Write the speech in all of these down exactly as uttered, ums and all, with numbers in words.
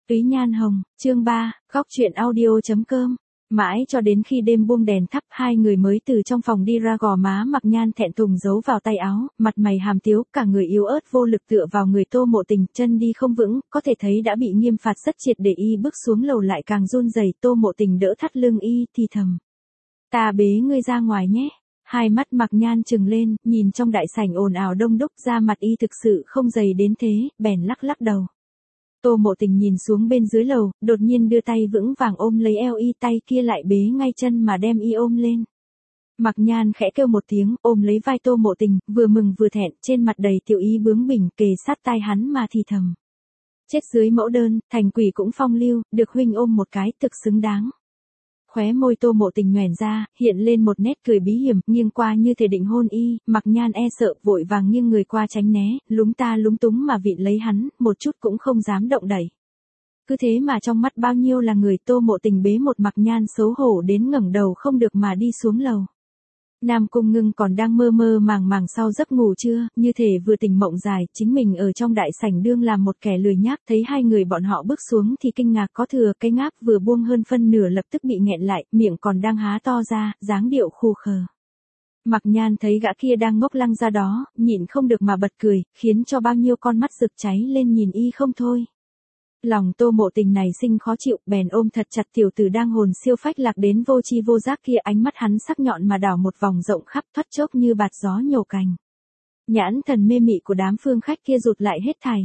Túy Nhan Hồng, chương ba, góc truyện audio.com. Mãi cho đến khi đêm buông đèn thắp, hai người mới từ trong phòng đi ra, gò má Mặc Nhan thẹn thùng giấu vào tay áo, mặt mày hàm tiếu, cả người yếu ớt vô lực tựa vào người Tô Mộ Tình, chân đi không vững, có thể thấy đã bị nghiêm phạt rất triệt để. Y bước xuống lầu lại càng run rẩy. Tô Mộ Tình đỡ thắt lưng y, thì thầm: "Ta bế ngươi ra ngoài nhé." Hai mắt Mặc Nhan trừng lên, nhìn trong đại sảnh ồn ào đông đúc, da mặt y thực sự không dày đến thế, bèn lắc lắc đầu. Tô Mộ Tình nhìn xuống bên dưới lầu, đột nhiên đưa tay vững vàng ôm lấy eo y, tay kia lại bế ngay chân mà đem y ôm lên. Mặc Nhan khẽ kêu một tiếng, ôm lấy vai Tô Mộ Tình, vừa mừng vừa thẹn, trên mặt đầy tiểu ý bướng bỉnh, kề sát tai hắn mà thì thầm: "Chết dưới mẫu đơn, thành quỷ cũng phong lưu, được huynh ôm một cái, thực xứng đáng." Khóe môi Tô Mộ Tình nhoẻn ra, hiện lên một nét cười bí hiểm, nghiêng qua như thể định hôn y. Mặc Nhan e sợ, vội vàng nghiêng người qua tránh né, lúng ta lúng túng mà vịn lấy hắn, một chút cũng không dám động đẩy. Cứ thế mà trong mắt bao nhiêu là người, Tô Mộ Tình bế một Mặc Nhan xấu hổ đến ngẩng đầu không được mà đi xuống lầu. Nam Cung Ngưng còn đang mơ mơ màng màng sau giấc ngủ trưa, như thể vừa tỉnh mộng dài, chính mình ở trong đại sảnh đương làm một kẻ lười nhác, thấy hai người bọn họ bước xuống thì kinh ngạc có thừa, cái ngáp vừa buông hơn phân nửa lập tức bị nghẹn lại, miệng còn đang há to ra, dáng điệu khù khờ. Mặc Nhan thấy gã kia đang ngốc lăng ra đó, nhịn không được mà bật cười, khiến cho bao nhiêu con mắt rực cháy lên nhìn y không thôi. Lòng Tô Mộ Tình này sinh khó chịu, bèn ôm thật chặt tiểu tử đang hồn siêu phách lạc đến vô tri vô giác kia, ánh mắt hắn sắc nhọn mà đảo một vòng rộng khắp, thoát chốc như bạt gió nhổ cành. Nhãn thần mê mị của đám phương khách kia rụt lại hết thảy.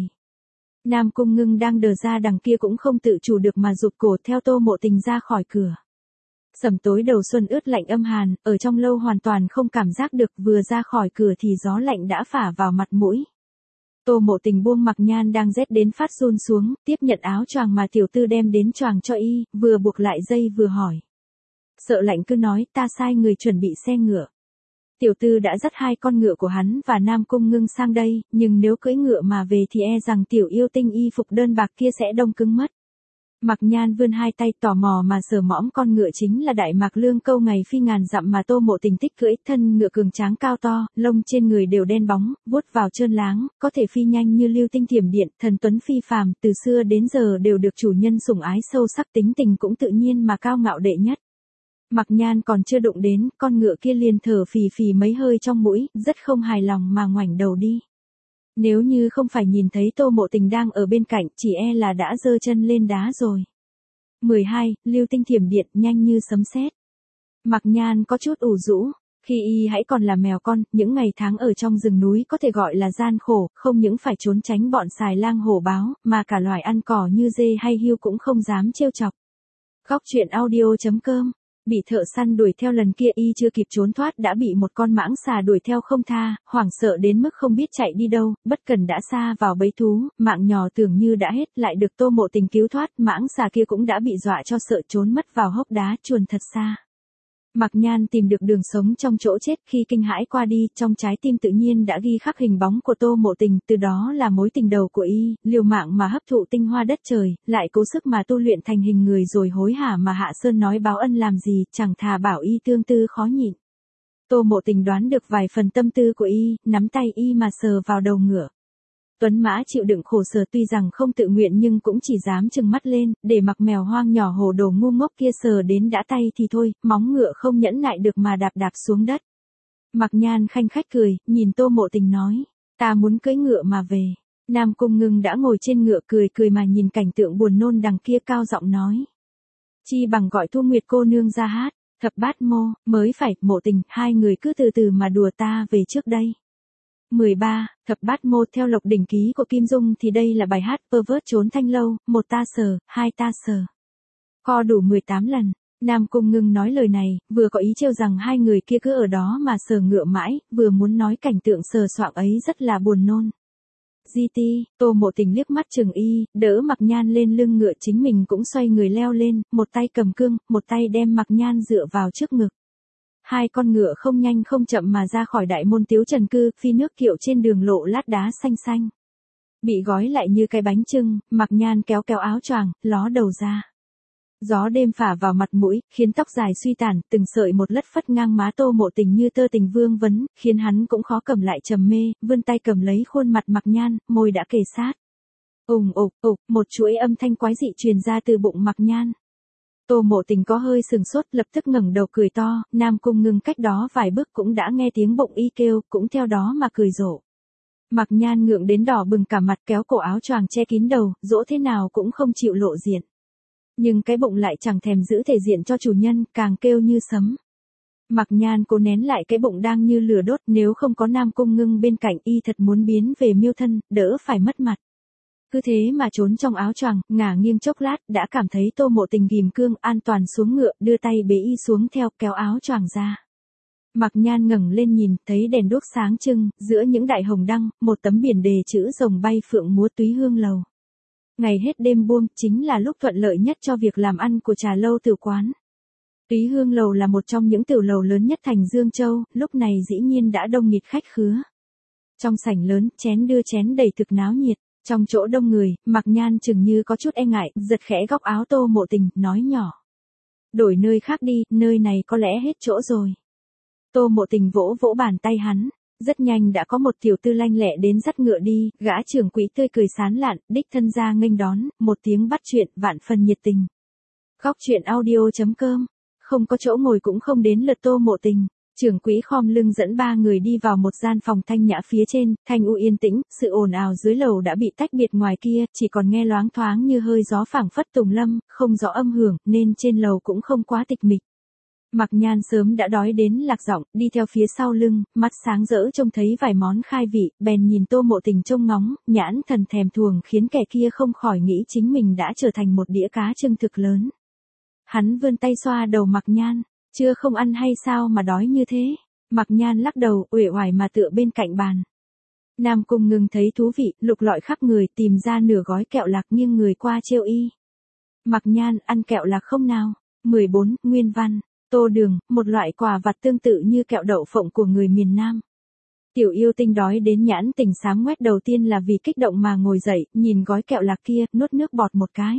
Nam Cung Ngưng đang đờ ra đằng kia cũng không tự chủ được mà rụt cổ theo Tô Mộ Tình ra khỏi cửa. Sẩm tối đầu xuân ướt lạnh âm hàn, ở trong lâu hoàn toàn không cảm giác được, vừa ra khỏi cửa thì gió lạnh đã phả vào mặt mũi. Tô Mộ Tình buông Mặc Nhan đang rét đến phát run xuống, tiếp nhận áo choàng mà tiểu tư đem đến choàng cho y, vừa buộc lại dây vừa hỏi. Sợ lạnh cứ nói, ta sai người chuẩn bị xe ngựa. Tiểu tư đã dắt hai con ngựa của hắn và Nam Cung Ngưng sang đây, nhưng nếu cưỡi ngựa mà về thì e rằng tiểu yêu tinh y phục đơn bạc kia sẽ đông cứng mất. Mặc Nhan vươn hai tay tò mò mà sờ mõm con ngựa chính là Đại Mạc Lương Câu ngày phi ngàn dặm mà Tô Mộ Tình thích cưỡi, thân ngựa cường tráng cao to, lông trên người đều đen bóng, vuốt vào trơn láng, có thể phi nhanh như lưu tinh thiểm điện, thần tuấn phi phàm, từ xưa đến giờ đều được chủ nhân sủng ái sâu sắc, tính tình cũng tự nhiên mà cao ngạo đệ nhất. Mặc Nhan còn chưa đụng đến, con ngựa kia liền thở phì phì mấy hơi trong mũi, rất không hài lòng mà ngoảnh đầu đi. Nếu như không phải nhìn thấy Tô Mộ Tình đang ở bên cạnh, chỉ e là đã giơ chân lên đá rồi. mười hai, lưu tinh thiểm điện, nhanh như sấm sét. Mặc Nhan có chút ủ rũ, khi y hãy còn là mèo con, những ngày tháng ở trong rừng núi có thể gọi là gian khổ, không những phải trốn tránh bọn xài lang hổ báo, mà cả loài ăn cỏ như dê hay hươu cũng không dám trêu chọc. Góc truyện audio.com. Bị thợ săn đuổi theo lần kia, y chưa kịp trốn thoát đã bị một con mãng xà đuổi theo không tha, hoảng sợ đến mức không biết chạy đi đâu, bất cẩn đã sa vào bẫy thú, mạng nhỏ tưởng như đã hết, lại được Tô Mộ Tình cứu thoát, mãng xà kia cũng đã bị dọa cho sợ trốn mất vào hốc đá chuồn thật xa. Mặc Nhan tìm được đường sống trong chỗ chết, khi kinh hãi qua đi, trong trái tim tự nhiên đã ghi khắc hình bóng của Tô Mộ Tình, từ đó là mối tình đầu của y, liều mạng mà hấp thụ tinh hoa đất trời, lại cố sức mà tu luyện thành hình người rồi hối hả mà hạ sơn nói báo ân làm gì, chẳng thà bảo y tương tư khó nhịn. Tô Mộ Tình đoán được vài phần tâm tư của y, nắm tay y mà sờ vào đầu ngựa. Tuấn mã chịu đựng khổ sở, tuy rằng không tự nguyện nhưng cũng chỉ dám trừng mắt lên, để mặc mèo hoang nhỏ hồ đồ ngu ngốc kia sờ đến đã tay thì thôi, móng ngựa không nhẫn nại được mà đạp đạp xuống đất. Mặc Nhan khanh khách cười, nhìn Tô Mộ Tình nói, ta muốn cưỡi ngựa mà về. Nam Cung Ngưng đã ngồi trên ngựa cười cười mà nhìn cảnh tượng buồn nôn đằng kia, cao giọng nói. Chi bằng gọi Thu Nguyệt cô nương ra hát, thập bát mô, mới phải, Mộ Tình, hai người cứ từ từ mà đùa, ta về trước đây. mười ba, thập bát mô, theo Lộc Đỉnh Ký của Kim Dung thì đây là bài hát pervert trốn thanh lâu, một ta sờ, hai ta sờ. Co đủ mười tám lần, Nam Cung Ngưng nói lời này, vừa có ý trêu rằng hai người kia cứ ở đó mà sờ ngựa mãi, vừa muốn nói cảnh tượng sờ soạng ấy rất là buồn nôn. giê tê, Tô Mộ Tình liếc mắt chừng y, đỡ Mặc Nhan lên lưng ngựa, chính mình cũng xoay người leo lên, một tay cầm cương, một tay đem Mặc Nhan dựa vào trước ngực. Hai con ngựa không nhanh không chậm mà ra khỏi đại môn Tiếu Trần Cư, phi nước kiệu trên đường lộ lát đá xanh xanh. Bị gói lại như cái bánh chưng, Mặc Nhan kéo kéo áo choàng, ló đầu ra. Gió đêm phả vào mặt mũi, khiến tóc dài suy tàn, từng sợi một lất phất ngang má Tô Mộ Tình như tơ tình vương vấn, khiến hắn cũng khó cầm lại trầm mê, vươn tay cầm lấy khuôn mặt Mặc Nhan, môi đã kề sát. Ùng ục ục, một chuỗi âm thanh quái dị truyền ra từ bụng Mạc Nhan. Tô Mộ Tình có hơi sừng sốt, lập tức ngẩng đầu cười to, Nam Cung Ngưng cách đó vài bước cũng đã nghe tiếng bụng y kêu, cũng theo đó mà cười rộ. Mạc Nhan ngượng đến đỏ bừng cả mặt, kéo cổ áo choàng che kín đầu, dỗ thế nào cũng không chịu lộ diện. Nhưng cái bụng lại chẳng thèm giữ thể diện cho chủ nhân, càng kêu như sấm. Mạc Nhan cố nén lại cái bụng đang như lửa đốt, nếu không có Nam Cung Ngưng bên cạnh y thật muốn biến về miêu thân, đỡ phải mất mặt. Cứ thế mà trốn trong áo choàng, ngả nghiêng chốc lát, đã cảm thấy Tô Mộ Tình ghim cương an toàn xuống ngựa, đưa tay bế y xuống theo, kéo áo choàng ra. Mạc Nhan ngẩng lên nhìn, thấy đèn đuốc sáng trưng, giữa những đại hồng đăng, một tấm biển đề chữ rồng bay phượng múa Túy Hương Lầu. Ngày hết đêm buông, chính là lúc thuận lợi nhất cho việc làm ăn của trà lâu tử quán. Túy Hương Lầu là một trong những tiểu lầu lớn nhất thành Dương Châu, lúc này dĩ nhiên đã đông nghịt khách khứa. Trong sảnh lớn, chén đưa chén đầy thực náo nhiệt. Trong chỗ đông người, Mạc Nhan chừng như có chút e ngại, giật khẽ góc áo Tô Mộ Tình, nói nhỏ. Đổi nơi khác đi, nơi này có lẽ hết chỗ rồi. Tô Mộ Tình vỗ vỗ bàn tay hắn, rất nhanh đã có một tiểu tư lanh lẹ đến dắt ngựa đi, gã trưởng quỹ tươi cười sán lạn, đích thân ra nghênh đón, một tiếng bắt chuyện, vạn phần nhiệt tình. Góc chuyện audio chấm com, không có chỗ ngồi cũng không đến lượt Tô Mộ Tình. Trưởng quỹ khom lưng dẫn ba người đi vào một gian phòng thanh nhã phía trên, thanh u yên tĩnh, sự ồn ào dưới lầu đã bị tách biệt ngoài kia, chỉ còn nghe loáng thoáng như hơi gió phảng phất tùng lâm, không rõ âm hưởng, nên trên lầu cũng không quá tịch mịch. Mạc Nhan sớm đã đói đến lạc giọng, đi theo phía sau lưng, mắt sáng rỡ trông thấy vài món khai vị, bèn nhìn Tô Mộ Tình trông ngóng, nhãn thần thèm thuồng khiến kẻ kia không khỏi nghĩ chính mình đã trở thành một đĩa cá trưng thực lớn. Hắn vươn tay xoa đầu Mạc Nhan. Chưa không ăn hay sao mà đói như thế? Mạc Nhan lắc đầu, uể oải mà tựa bên cạnh bàn. Nam Cung Ngưng thấy thú vị, lục lọi khắp người, tìm ra nửa gói kẹo lạc nghiêng người qua trêu y. Mạc Nhan, ăn kẹo lạc không nào? mười bốn, Nguyên văn, tô đường, một loại quà vặt tương tự như kẹo đậu phộng của người miền Nam. Tiểu yêu tinh đói đến nhãn tình xám ngoét, đầu tiên là vì kích động mà ngồi dậy, nhìn gói kẹo lạc kia, nuốt nước bọt một cái.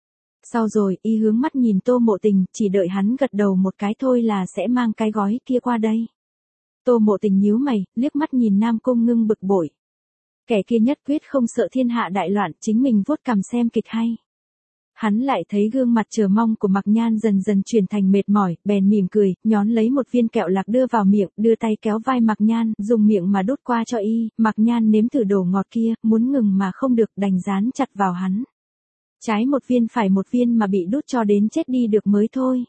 Sau rồi, y hướng mắt nhìn Tô Mộ Tình, chỉ đợi hắn gật đầu một cái thôi là sẽ mang cái gói kia qua đây. Tô Mộ Tình nhíu mày, liếc mắt nhìn Nam Cung Ngưng bực bội. Kẻ kia nhất quyết không sợ thiên hạ đại loạn, chính mình vuốt cằm xem kịch hay. Hắn lại thấy gương mặt chờ mong của Mạc Nhan dần dần chuyển thành mệt mỏi, bèn mỉm cười, nhón lấy một viên kẹo lạc đưa vào miệng, đưa tay kéo vai Mạc Nhan, dùng miệng mà đút qua cho y. Mạc Nhan nếm thử đồ ngọt kia, muốn ngừng mà không được, đành dán chặt vào hắn. Trái một viên phải một viên mà bị đút cho đến chết đi được mới thôi.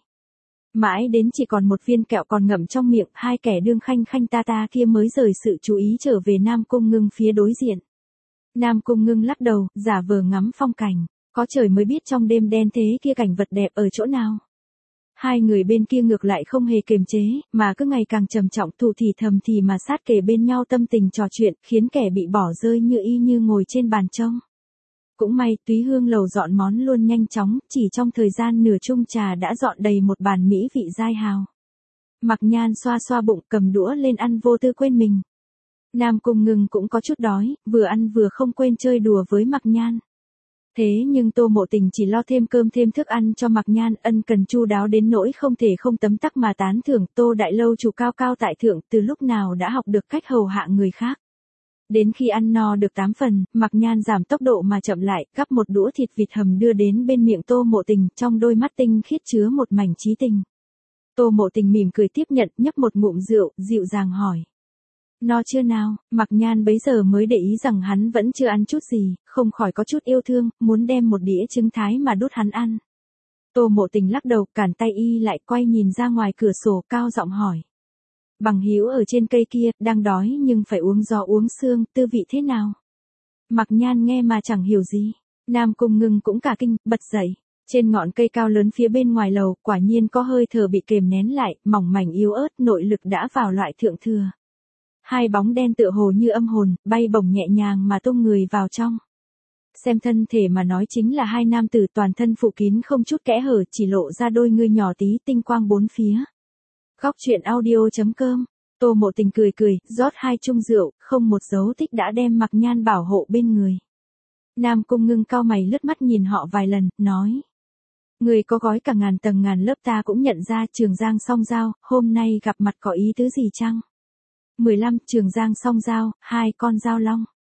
Mãi đến chỉ còn một viên kẹo còn ngậm trong miệng, hai kẻ đương khanh khanh ta ta kia mới rời sự chú ý trở về Nam Cung Ngưng phía đối diện. Nam Cung Ngưng lắc đầu, giả vờ ngắm phong cảnh, có trời mới biết trong đêm đen thế kia cảnh vật đẹp ở chỗ nào. Hai người bên kia ngược lại không hề kiềm chế, mà cứ ngày càng trầm trọng, thủ thì thầm thì mà sát kề bên nhau tâm tình trò chuyện, khiến kẻ bị bỏ rơi như y như ngồi trên bàn trông. Cũng may, Túy Hương Lầu dọn món luôn nhanh chóng, chỉ trong thời gian nửa chung trà đã dọn đầy một bàn mỹ vị dai hào. Mạc Nhan xoa xoa bụng, cầm đũa lên ăn vô tư quên mình. Nam Cung Ngưng cũng có chút đói, vừa ăn vừa không quên chơi đùa với Mạc Nhan. Thế nhưng Tô Mộ Tình chỉ lo thêm cơm thêm thức ăn cho Mạc Nhan, ân cần chu đáo đến nỗi không thể không tấm tắc mà tán thưởng. Tô Đại Lâu chủ cao cao tại thượng, từ lúc nào đã học được cách hầu hạ người khác. Đến khi ăn no được tám phần, Mạc Nhan giảm tốc độ mà chậm lại, gắp một đũa thịt vịt hầm đưa đến bên miệng Tô Mộ Tình, trong đôi mắt tinh khiết chứa một mảnh trí tình. Tô Mộ Tình mỉm cười tiếp nhận, nhấp một ngụm rượu, dịu dàng hỏi. No chưa nào? Mạc Nhan bấy giờ mới để ý rằng hắn vẫn chưa ăn chút gì, không khỏi có chút yêu thương, muốn đem một đĩa trứng thái mà đút hắn ăn. Tô Mộ Tình lắc đầu, cản tay y lại, quay nhìn ra ngoài cửa sổ, cao giọng hỏi. Bằng hữu ở trên cây kia, đang đói nhưng phải uống gió uống sương, tư vị thế nào? Mạc Nhan nghe mà chẳng hiểu gì. Nam Cung Ngưng cũng cả kinh, bật dậy. Trên ngọn cây cao lớn phía bên ngoài lầu, quả nhiên có hơi thở bị kềm nén lại, mỏng mảnh yếu ớt, nội lực đã vào loại thượng thừa. Hai bóng đen tựa hồ như âm hồn, bay bổng nhẹ nhàng mà tung người vào trong. Xem thân thể mà nói chính là hai nam tử toàn thân phủ kín không chút kẽ hở, chỉ lộ ra đôi ngươi nhỏ tí, tinh quang bốn phía. Góc chuyện audio chấm com, Tô Mộ Tình cười cười, rót hai chung rượu, không một dấu tích đã đem Mạc Nhan bảo hộ bên người. Nam Cung Ngưng cau mày lướt mắt nhìn họ vài lần, nói. Người có gói cả ngàn tầng ngàn lớp ta cũng nhận ra. Trường Giang Song Giao, hôm nay gặp mặt có ý tứ gì chăng? mười lăm Trường Giang Song Giao, hai con dao long.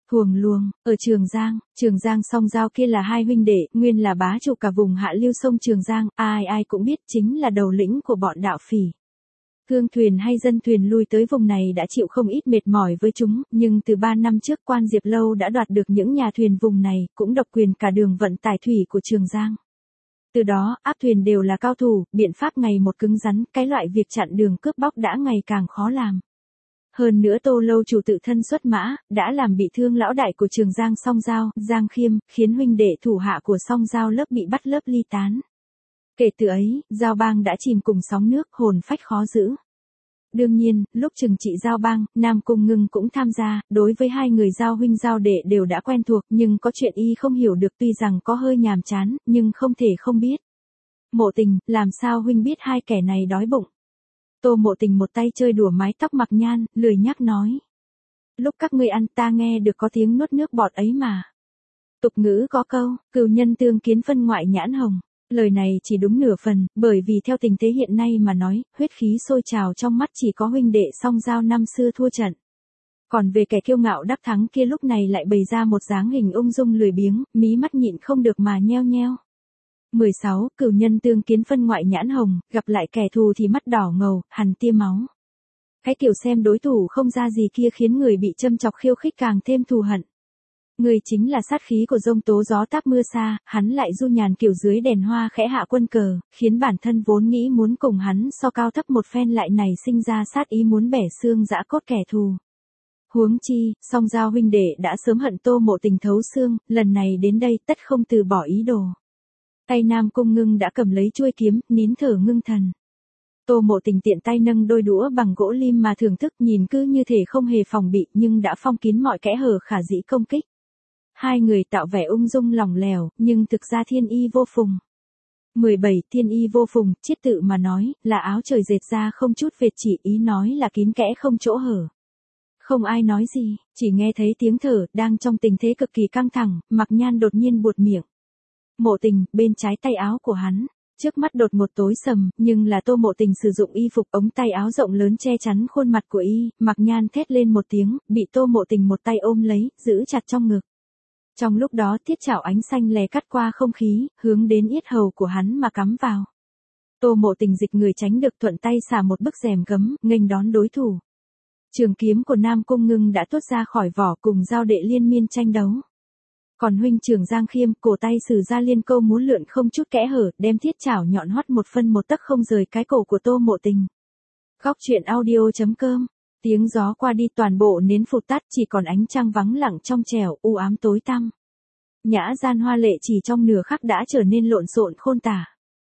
Thuồng Luông, ở Trường Giang, Trường Giang Song Giao kia là hai huynh đệ, nguyên là bá chủ cả vùng hạ lưu sông Trường Giang, ai ai cũng biết chính là đầu lĩnh của bọn đạo phỉ. Thương thuyền hay dân thuyền lui tới vùng này đã chịu không ít mệt mỏi với chúng, nhưng từ ba năm trước quan Diệp Lâu đã đoạt được những nhà thuyền vùng này, cũng độc quyền cả đường vận tải thủy của Trường Giang. Từ đó, áp thuyền đều là cao thủ, biện pháp ngày một cứng rắn, cái loại việc chặn đường cướp bóc đã ngày càng khó làm. Hơn nữa Tô Lâu chủ tự thân xuất mã, đã làm bị thương lão đại của Trường Giang Song Giao, Giang Khiêm, khiến huynh đệ thủ hạ của Song Giao lớp bị bắt lớp ly tán. Kể từ ấy, Giao Bang đã chìm cùng sóng nước, hồn phách khó giữ. Đương nhiên, lúc trừng trị Giao Bang, Nam Cung Ngưng cũng tham gia, đối với hai người Giao huynh Giao đệ đều đã quen thuộc, nhưng có chuyện y không hiểu được, tuy rằng có hơi nhàm chán, nhưng không thể không biết. Mộ Tình, làm sao huynh biết hai kẻ này đói bụng? Tô Mộ Tình một tay chơi đùa mái tóc Mặc Nhan, lười nhác nói. Lúc các ngươi ăn ta nghe được có tiếng nuốt nước bọt ấy mà. Tục ngữ có câu, cừu nhân tương kiến phân ngoại nhãn hồng. Lời này chỉ đúng nửa phần, bởi vì theo tình thế hiện nay mà nói, huyết khí sôi trào trong mắt chỉ có huynh đệ Song Giao năm xưa thua trận. Còn về kẻ kiêu ngạo đắc thắng kia lúc này lại bày ra một dáng hình ung dung lười biếng, mí mắt nhịn không được mà nheo nheo. mười sáu. Cửu nhân tương kiến phân ngoại nhãn hồng, gặp lại kẻ thù thì mắt đỏ ngầu, hằn tia máu. Cái kiểu xem đối thủ không ra gì kia khiến người bị châm chọc khiêu khích càng thêm thù hận. Người chính là sát khí của dông tố gió táp mưa xa, hắn lại du nhàn kiểu dưới đèn hoa khẽ hạ quân cờ, khiến bản thân vốn nghĩ muốn cùng hắn so cao thấp một phen lại này sinh ra sát ý muốn bẻ xương giã cốt kẻ thù. Huống chi, Song Giao huynh đệ đã sớm hận Tô Mộ Tình thấu xương, lần này đến đây tất không từ bỏ ý đồ. Tay Nam Cung Ngưng đã cầm lấy chuôi kiếm, nín thở ngưng thần. Tô Mộ Tình tiện tay nâng đôi đũa bằng gỗ lim mà thưởng thức, nhìn cứ như thể không hề phòng bị nhưng đã phong kín mọi kẽ hở khả dĩ công kích. Hai người tạo vẻ ung dung lỏng lẻo, nhưng thực ra thiên y vô phùng. mười bảy. Thiên y vô phùng, chiết tự mà nói, là áo trời dệt ra không chút vệt chỉ, ý nói là kín kẽ không chỗ hở. Không ai nói gì, chỉ nghe thấy tiếng thở, đang trong tình thế cực kỳ căng thẳng, Mặc Nhan đột nhiên buột miệng. Mộ Tình, bên trái tay áo của hắn. Trước mắt đột ngột tối sầm, nhưng là Tô Mộ Tình sử dụng y phục ống tay áo rộng lớn che chắn khuôn mặt của y, Mặc Nhan thét lên một tiếng, bị Tô Mộ Tình một tay ôm lấy, giữ chặt trong ngực. Trong lúc đó thiết chảo ánh xanh lè cắt qua không khí, hướng đến yết hầu của hắn mà cắm vào. Tô Mộ Tình dịch người tránh được, thuận tay xả một bức rèm gấm, nghênh đón đối thủ. Trường kiếm của Nam Cung Ngưng đã tuốt ra khỏi vỏ, cùng Giao đệ liên miên tranh đấu. Còn huynh trưởng Giang Khiêm, cổ tay sử ra liên câu múa lượn không chút kẽ hở, đem thiết chảo nhọn hoắt một phân một tấc không rời cái cổ của Tô Mộ Tình. Góc truyện audio chấm com. Tiếng gió qua đi, toàn bộ nến phụt tắt, chỉ còn ánh trăng vắng lặng trong trẻo, u ám tối tăm. Nhã gian hoa lệ chỉ trong nửa khắc đã trở nên lộn xộn khôn tả.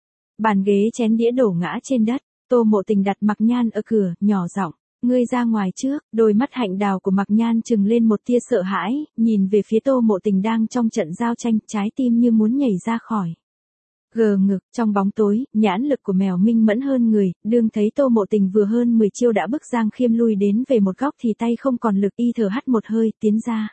Bàn ghế chén đĩa đổ ngã trên đất, Tô Mộ Tình đặt Mặc Nhan ở cửa, nhỏ giọng, ngươi ra ngoài trước. Đôi mắt hạnh đào của Mặc Nhan trừng lên một tia sợ hãi, nhìn về phía Tô Mộ Tình đang trong trận giao tranh, trái tim như muốn nhảy ra khỏi. Gờ ngực, trong bóng tối, nhãn lực của mèo minh mẫn hơn người, đương thấy Tô Mộ Tình vừa hơn mười chiêu đã bức Giang Khiêm lui đến về một góc thì tay không còn lực, y thở hắt một hơi, tiến ra.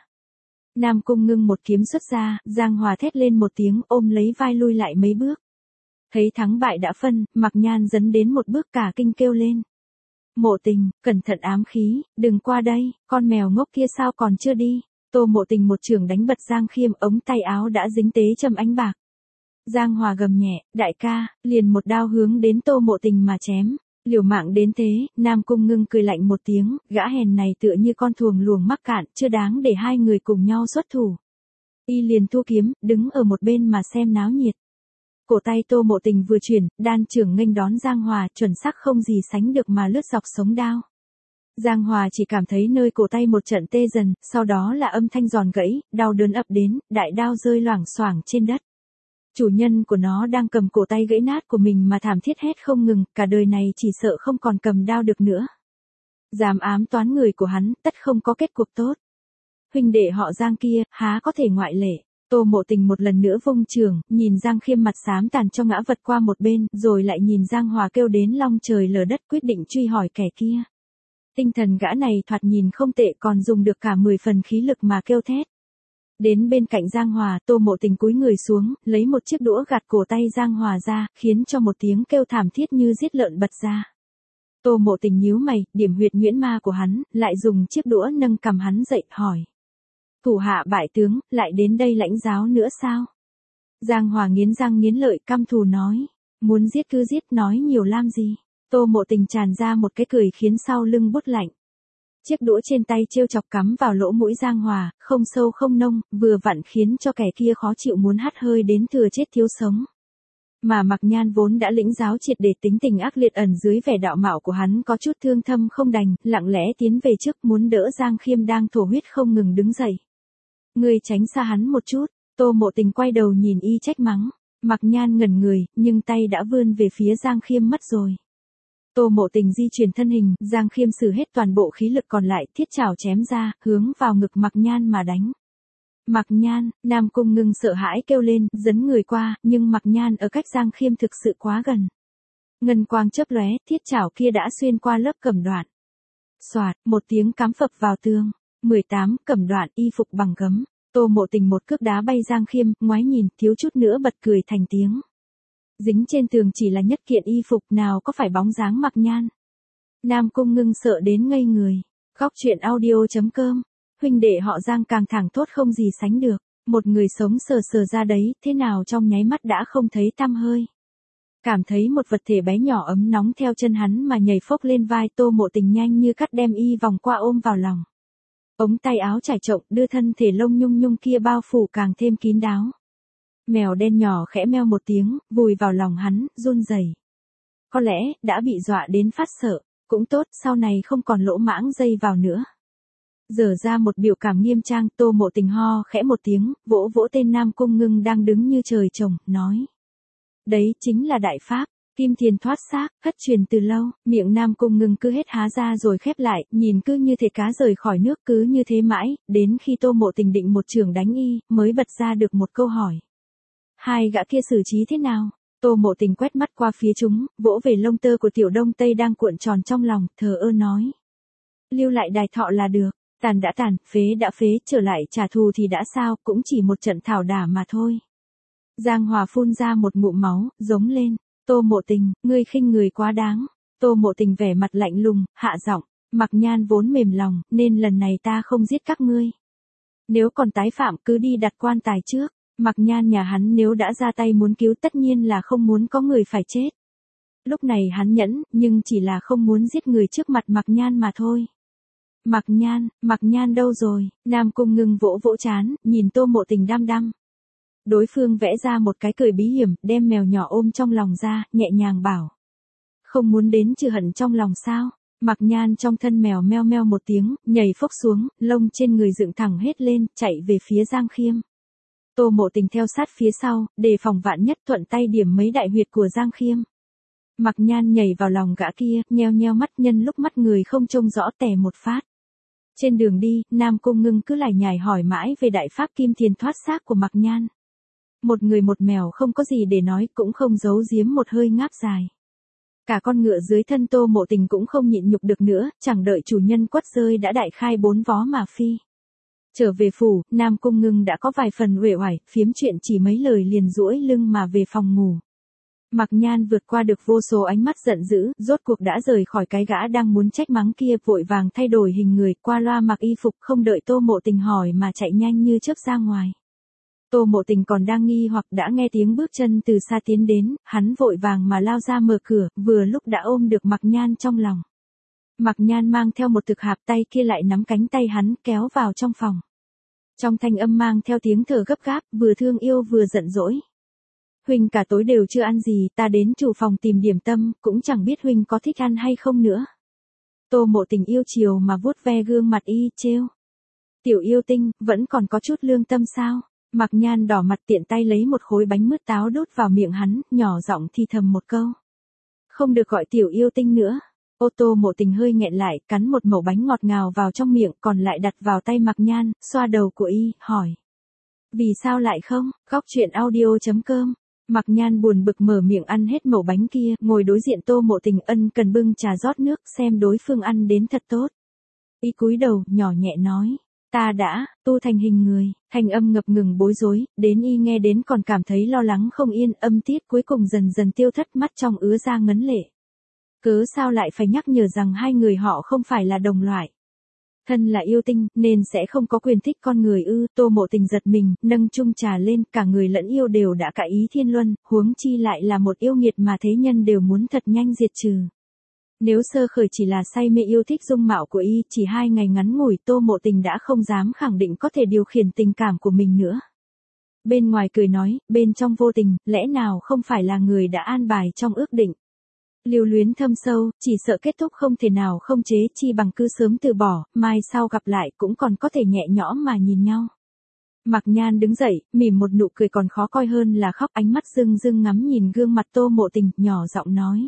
Nam Cung Ngưng một kiếm xuất ra, Giang Hòa thét lên một tiếng, ôm lấy vai lui lại mấy bước. Thấy thắng bại đã phân, Mặc Nhan dấn đến một bước cả kinh kêu lên. Mộ Tình, cẩn thận ám khí, đừng qua đây, con mèo ngốc kia sao còn chưa đi. Tô Mộ Tình một chưởng đánh bật Giang Khiêm, ống tay áo đã dính tế châm ánh bạc. Giang Hòa gầm nhẹ, đại ca, liền một đao hướng đến Tô Mộ Tình mà chém. Liều mạng đến thế, Nam Cung Ngưng cười lạnh một tiếng, gã hèn này tựa như con thuồng luồng mắc cạn, chưa đáng để hai người cùng nhau xuất thủ. Y liền thu kiếm, đứng ở một bên mà xem náo nhiệt. Cổ tay Tô Mộ Tình vừa chuyển, đan trưởng nghênh đón Giang Hòa, chuẩn xác không gì sánh được mà lướt dọc sống đao. Giang Hòa chỉ cảm thấy nơi cổ tay một trận tê dần, sau đó là âm thanh giòn gãy, đau đớn ập đến, đại đao rơi loảng xoảng trên đất. Chủ nhân của nó đang cầm cổ tay gãy nát của mình mà thảm thiết hét không ngừng, cả đời này chỉ sợ không còn cầm đao được nữa. Dám ám toán người của hắn, tất không có kết cục tốt. Huynh đệ họ Giang kia, há có thể ngoại lệ. Tô Mộ Tình một lần nữa vung trường, nhìn Giang Khiêm mặt xám tàn cho ngã vật qua một bên, rồi lại nhìn Giang Hòa kêu đến long trời lở đất, quyết định truy hỏi kẻ kia. Tinh thần gã này thoạt nhìn không tệ, còn dùng được cả mười phần khí lực mà kêu thét. Đến bên cạnh Giang Hòa, Tô Mộ Tình cúi người xuống, lấy một chiếc đũa gạt cổ tay Giang Hòa ra, khiến cho một tiếng kêu thảm thiết như giết lợn bật ra. Tô Mộ Tình nhíu mày, điểm huyệt nhuyễn ma của hắn, lại dùng chiếc đũa nâng cầm hắn dậy, hỏi. Thủ hạ bại tướng, lại đến đây lãnh giáo nữa sao? Giang Hòa nghiến răng nghiến lợi căm thù nói. Muốn giết cứ giết, nói nhiều làm gì? Tô Mộ Tình tràn ra một cái cười khiến sau lưng bút lạnh. Chiếc đũa trên tay trêu chọc cắm vào lỗ mũi Giang Hòa, không sâu không nông, vừa vặn khiến cho kẻ kia khó chịu muốn hắt hơi đến thừa chết thiếu sống. Mà Mạc Nhan vốn đã lĩnh giáo triệt để tính tình ác liệt ẩn dưới vẻ đạo mạo của hắn có chút thương thâm không đành, lặng lẽ tiến về trước muốn đỡ Giang Khiêm đang thổ huyết không ngừng đứng dậy. Ngươi tránh xa hắn một chút, Tô Mộ Tình quay đầu nhìn y trách mắng. Mạc Nhan ngẩn người, nhưng tay đã vươn về phía Giang Khiêm mất rồi. Tô Mộ Tình di chuyển thân hình, Giang Khiêm sử hết toàn bộ khí lực còn lại, thiết chảo chém ra, hướng vào ngực Mạc Nhan mà đánh. Mạc Nhan, Nam Cung Ngưng sợ hãi kêu lên, dấn người qua, nhưng Mạc Nhan ở cách Giang Khiêm thực sự quá gần. Ngân quang chớp lóe, thiết chảo kia đã xuyên qua lớp cẩm đoạn. Xoạt, một tiếng cắm phập vào tường. mười tám, cẩm đoạn, y phục bằng gấm. Tô Mộ Tình một cước đá bay Giang Khiêm, ngoái nhìn, thiếu chút nữa bật cười thành tiếng. Dính trên tường chỉ là nhất kiện y phục, nào có phải bóng dáng Mạc Nhan. Nam Cung Ngưng sợ đến ngây người. Góc truyện audio chấm com. Huynh đệ họ Giang càng thẳng thốt không gì sánh được. Một người sống sờ sờ ra đấy, thế nào trong nháy mắt đã không thấy tăm hơi. Cảm thấy một vật thể bé nhỏ ấm nóng theo chân hắn mà nhảy phốc lên vai, Tô Mộ Tình nhanh như cắt đem y vòng qua ôm vào lòng. Ống tay áo trải trộng đưa thân thể lông nhung nhung kia bao phủ càng thêm kín đáo. Mèo đen nhỏ khẽ meo một tiếng, vùi vào lòng hắn, run rẩy. Có lẽ, đã bị dọa đến phát sợ, cũng tốt, sau này không còn lỗ mãng dây vào nữa. Dở ra một biểu cảm nghiêm trang, Tô Mộ Tình ho khẽ một tiếng, vỗ vỗ tên Nam Cung Ngưng đang đứng như trời trồng, nói. Đấy chính là đại pháp, kim thiền thoát xác, thất truyền từ lâu, miệng Nam Cung Ngưng cứ hết há ra rồi khép lại, nhìn cứ như thể cá rời khỏi nước cứ như thế mãi, đến khi Tô Mộ Tình định một chưởng đánh y, mới bật ra được một câu hỏi. Hai gã kia xử trí thế nào? Tô Mộ Tình quét mắt qua phía chúng, vỗ về lông tơ của Tiểu Đông Tây đang cuộn tròn trong lòng, thờ ơ nói. Lưu lại đài thọ là được, tàn đã tàn, phế đã phế, trở lại trả thù thì đã sao, cũng chỉ một trận thảo đả mà thôi. Giang Hòa phun ra một ngụm máu, giống lên. Tô Mộ Tình, ngươi khinh người quá đáng. Tô Mộ Tình vẻ mặt lạnh lùng, hạ giọng. Mạc Nhan vốn mềm lòng, nên lần này ta không giết các ngươi. Nếu còn tái phạm cứ đi đặt quan tài trước. Mạc Nhan nhà hắn nếu đã ra tay muốn cứu tất nhiên là không muốn có người phải chết. Lúc này hắn nhẫn, nhưng chỉ là không muốn giết người trước mặt Mạc Nhan mà thôi. Mạc Nhan, Mạc Nhan đâu rồi? Nam Cung Ngưng vỗ vỗ trán, nhìn Tô Mộ Tình đăm đăm. Đối phương vẽ ra một cái cười bí hiểm, đem mèo nhỏ ôm trong lòng ra, nhẹ nhàng bảo. Không muốn đến trừ hận trong lòng sao? Mạc Nhan trong thân mèo meo meo một tiếng, nhảy phốc xuống, lông trên người dựng thẳng hết lên, chạy về phía Giang Khiêm. Tô Mộ Tình theo sát phía sau, đề phòng vạn nhất thuận tay điểm mấy đại huyệt của Giang Khiêm. Mạc Nhan nhảy vào lòng gã kia, nheo nheo mắt nhân lúc mắt người không trông rõ tè một phát. Trên đường đi, Nam Cung Ngưng cứ lải nhải hỏi mãi về đại pháp kim thiền thoát xác của Mạc Nhan. Một người một mèo không có gì để nói, cũng không giấu giếm một hơi ngáp dài. Cả con ngựa dưới thân Tô Mộ Tình cũng không nhịn nhục được nữa, chẳng đợi chủ nhân quất rơi đã đại khai bốn vó mà phi. Trở về phủ, Nam Cung Ngưng đã có vài phần uể oải, phiếm chuyện chỉ mấy lời liền duỗi lưng mà về phòng ngủ. Mạc Nhan vượt qua được vô số ánh mắt giận dữ, rốt cuộc đã rời khỏi cái gã đang muốn trách mắng kia, vội vàng thay đổi hình người, qua loa mặc y phục, không đợi Tô Mộ Tình hỏi mà chạy nhanh như chớp ra ngoài. Tô Mộ Tình còn đang nghi hoặc đã nghe tiếng bước chân từ xa tiến đến, hắn vội vàng mà lao ra mở cửa, vừa lúc đã ôm được Mạc Nhan trong lòng. Mạc Nhan mang theo một thực hạp, tay kia lại nắm cánh tay hắn kéo vào trong phòng. Trong thanh âm mang theo tiếng thở gấp gáp, vừa thương yêu vừa giận dỗi. Huynh cả tối đều chưa ăn gì, ta đến chủ phòng tìm điểm tâm, cũng chẳng biết Huynh có thích ăn hay không nữa. Tô Mộ Tình yêu chiều mà vuốt ve gương mặt y, trêu. Tiểu yêu tinh, vẫn còn có chút lương tâm sao? Mạc Nhan đỏ mặt tiện tay lấy một khối bánh mứt táo đút vào miệng hắn, nhỏ giọng thì thầm một câu. Không được gọi tiểu yêu tinh nữa. Ô Tô Mộ Tình hơi nghẹn lại, cắn một mẩu bánh ngọt ngào vào trong miệng, còn lại đặt vào tay Mạc Nhan, xoa đầu của y, hỏi. Vì sao lại không? Góc truyện audio chấm com. Mạc Nhan buồn bực mở miệng ăn hết mẩu bánh kia, ngồi đối diện Tô Mộ Tình ân cần bưng trà rót nước, xem đối phương ăn đến thật tốt. Y cúi đầu, nhỏ nhẹ nói. Ta đã, tu thành hình người, thanh âm ngập ngừng bối rối, đến y nghe đến còn cảm thấy lo lắng không yên, âm tiết cuối cùng dần dần tiêu thất, mắt trong ứa ra ngấn lệ. Cớ sao lại phải nhắc nhở rằng hai người họ không phải là đồng loại. Thân là yêu tinh, nên sẽ không có quyền thích con người ư? Tô Mộ Tình giật mình, nâng chung trà lên, cả người lẫn yêu đều đã cả ý thiên luân, huống chi lại là một yêu nghiệt mà thế nhân đều muốn thật nhanh diệt trừ. Nếu sơ khởi chỉ là say mê yêu thích dung mạo của y, chỉ hai ngày ngắn ngủi Tô Mộ Tình đã không dám khẳng định có thể điều khiển tình cảm của mình nữa. Bên ngoài cười nói, bên trong vô tình, lẽ nào không phải là người đã an bài trong ước định. Lưu luyến thâm sâu, chỉ sợ kết thúc không thể nào không chế, chi bằng cứ sớm từ bỏ, mai sau gặp lại cũng còn có thể nhẹ nhõm mà nhìn nhau. Mạc Nhan đứng dậy, mỉm một nụ cười còn khó coi hơn là khóc, ánh mắt rưng rưng ngắm nhìn gương mặt Tô Mộ Tình, nhỏ giọng nói.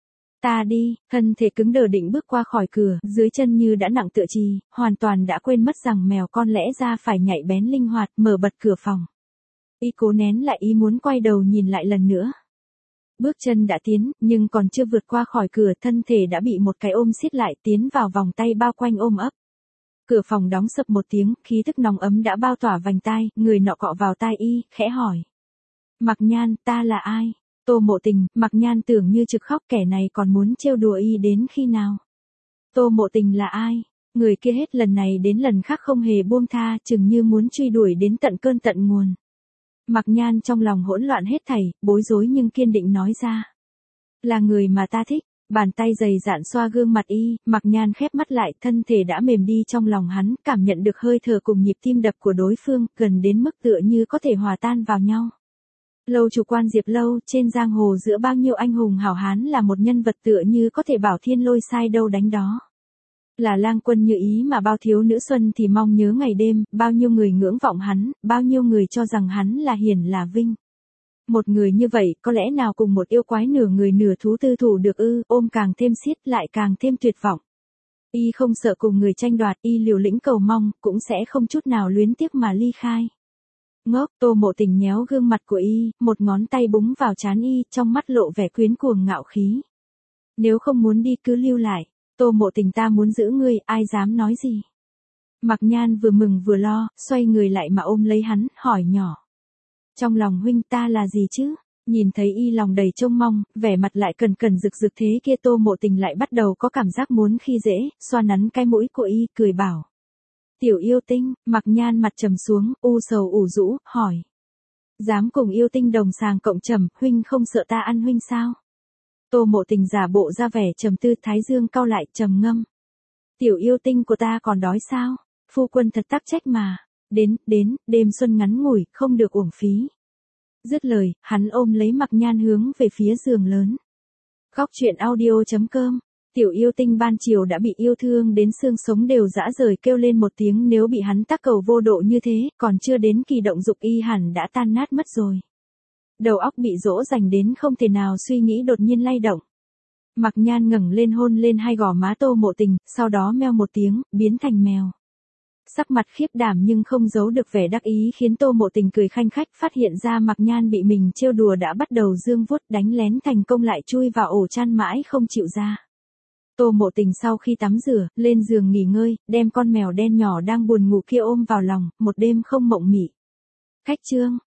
Ta đi, thân thể cứng đờ định bước qua khỏi cửa, dưới chân như đã nặng tựa trì, hoàn toàn đã quên mất rằng mèo con lẽ ra phải nhạy bén linh hoạt, mở bật cửa phòng. Y cố nén lại ý muốn quay đầu nhìn lại lần nữa. Bước chân đã tiến, nhưng còn chưa vượt qua khỏi cửa, thân thể đã bị một cái ôm siết lại, tiến vào vòng tay bao quanh ôm ấp. Cửa phòng đóng sập một tiếng, khí tức nóng ấm đã bao tỏa vành tai, người nọ cọ vào tai y, khẽ hỏi. Mạc Nhan, ta là ai? Tô Mộ Tình, Mạc Nhan tưởng như trực khóc, kẻ này còn muốn trêu đùa y đến khi nào? Tô Mộ Tình là ai? Người kia hết lần này đến lần khác không hề buông tha, chừng như muốn truy đuổi đến tận cơn tận nguồn. Mạc Nhan trong lòng hỗn loạn hết thảy, bối rối nhưng kiên định nói ra. Là người mà ta thích. Bàn tay dày dạn xoa gương mặt y, Mạc Nhan khép mắt lại, thân thể đã mềm đi trong lòng hắn, cảm nhận được hơi thở cùng nhịp tim đập của đối phương, gần đến mức tựa như có thể hòa tan vào nhau. Lâu chủ quan Diệp Lâu, trên giang hồ giữa bao nhiêu anh hùng hảo hán là một nhân vật tựa như có thể bảo thiên lôi sai đâu đánh đó. Là lang quân như ý mà bao thiếu nữ xuân thì mong nhớ ngày đêm, bao nhiêu người ngưỡng vọng hắn, bao nhiêu người cho rằng hắn là hiền là vinh. Một người như vậy, có lẽ nào cùng một yêu quái nửa người nửa thú tư thủ được ư? Ôm càng thêm xiết lại càng thêm tuyệt vọng. Y không sợ cùng người tranh đoạt, y liều lĩnh cầu mong, cũng sẽ không chút nào luyến tiếc mà ly khai. Ngốc, Tô Mộ Tình nhéo gương mặt của y, một ngón tay búng vào trán y, trong mắt lộ vẻ quyến cuồng ngạo khí. Nếu không muốn đi cứ lưu lại. Tô Mộ Tình, ta muốn giữ ngươi, ai dám nói gì. Mạc Nhan vừa mừng vừa lo, xoay người lại mà ôm lấy hắn, hỏi nhỏ. Trong lòng huynh ta là gì chứ? Nhìn thấy y lòng đầy trông mong, vẻ mặt lại cần cần rực rực thế kia, Tô Mộ Tình lại bắt đầu có cảm giác muốn khi dễ, xoa nắn cái mũi của y, cười bảo. Tiểu yêu tinh, Mạc Nhan mặt trầm xuống, u sầu ủ rũ, hỏi. Dám cùng yêu tinh đồng sàng cộng trầm, huynh không sợ ta ăn huynh sao? Tô Mộ Tình giả bộ ra vẻ trầm tư, thái dương cau lại, trầm ngâm. Tiểu yêu tinh của ta còn đói sao? Phu quân thật tắc trách mà. Đến, đến, đêm xuân ngắn ngủi, không được uổng phí. Dứt lời, hắn ôm lấy Mạc Nhan hướng về phía giường lớn. Góc truyện audio chấm com. Tiểu yêu tinh ban chiều đã bị yêu thương đến xương sống đều rã rời, kêu lên một tiếng, nếu bị hắn tác cầu vô độ như thế, còn chưa đến kỳ động dục y hẳn đã tan nát mất rồi. Đầu óc bị dỗ dành đến không thể nào suy nghĩ, đột nhiên lay động. Mạc Nhan ngẩng lên hôn lên hai gò má Tô Mộ Tình, sau đó meo một tiếng, biến thành mèo. Sắc mặt khiếp đảm nhưng không giấu được vẻ đắc ý, khiến Tô Mộ Tình cười khanh khách, phát hiện ra Mạc Nhan bị mình trêu đùa đã bắt đầu dương vuốt, đánh lén thành công, lại chui vào ổ chăn mãi không chịu ra. Tô Mộ Tình sau khi tắm rửa, lên giường nghỉ ngơi, đem con mèo đen nhỏ đang buồn ngủ kia ôm vào lòng, một đêm không mộng mị. Khách chương.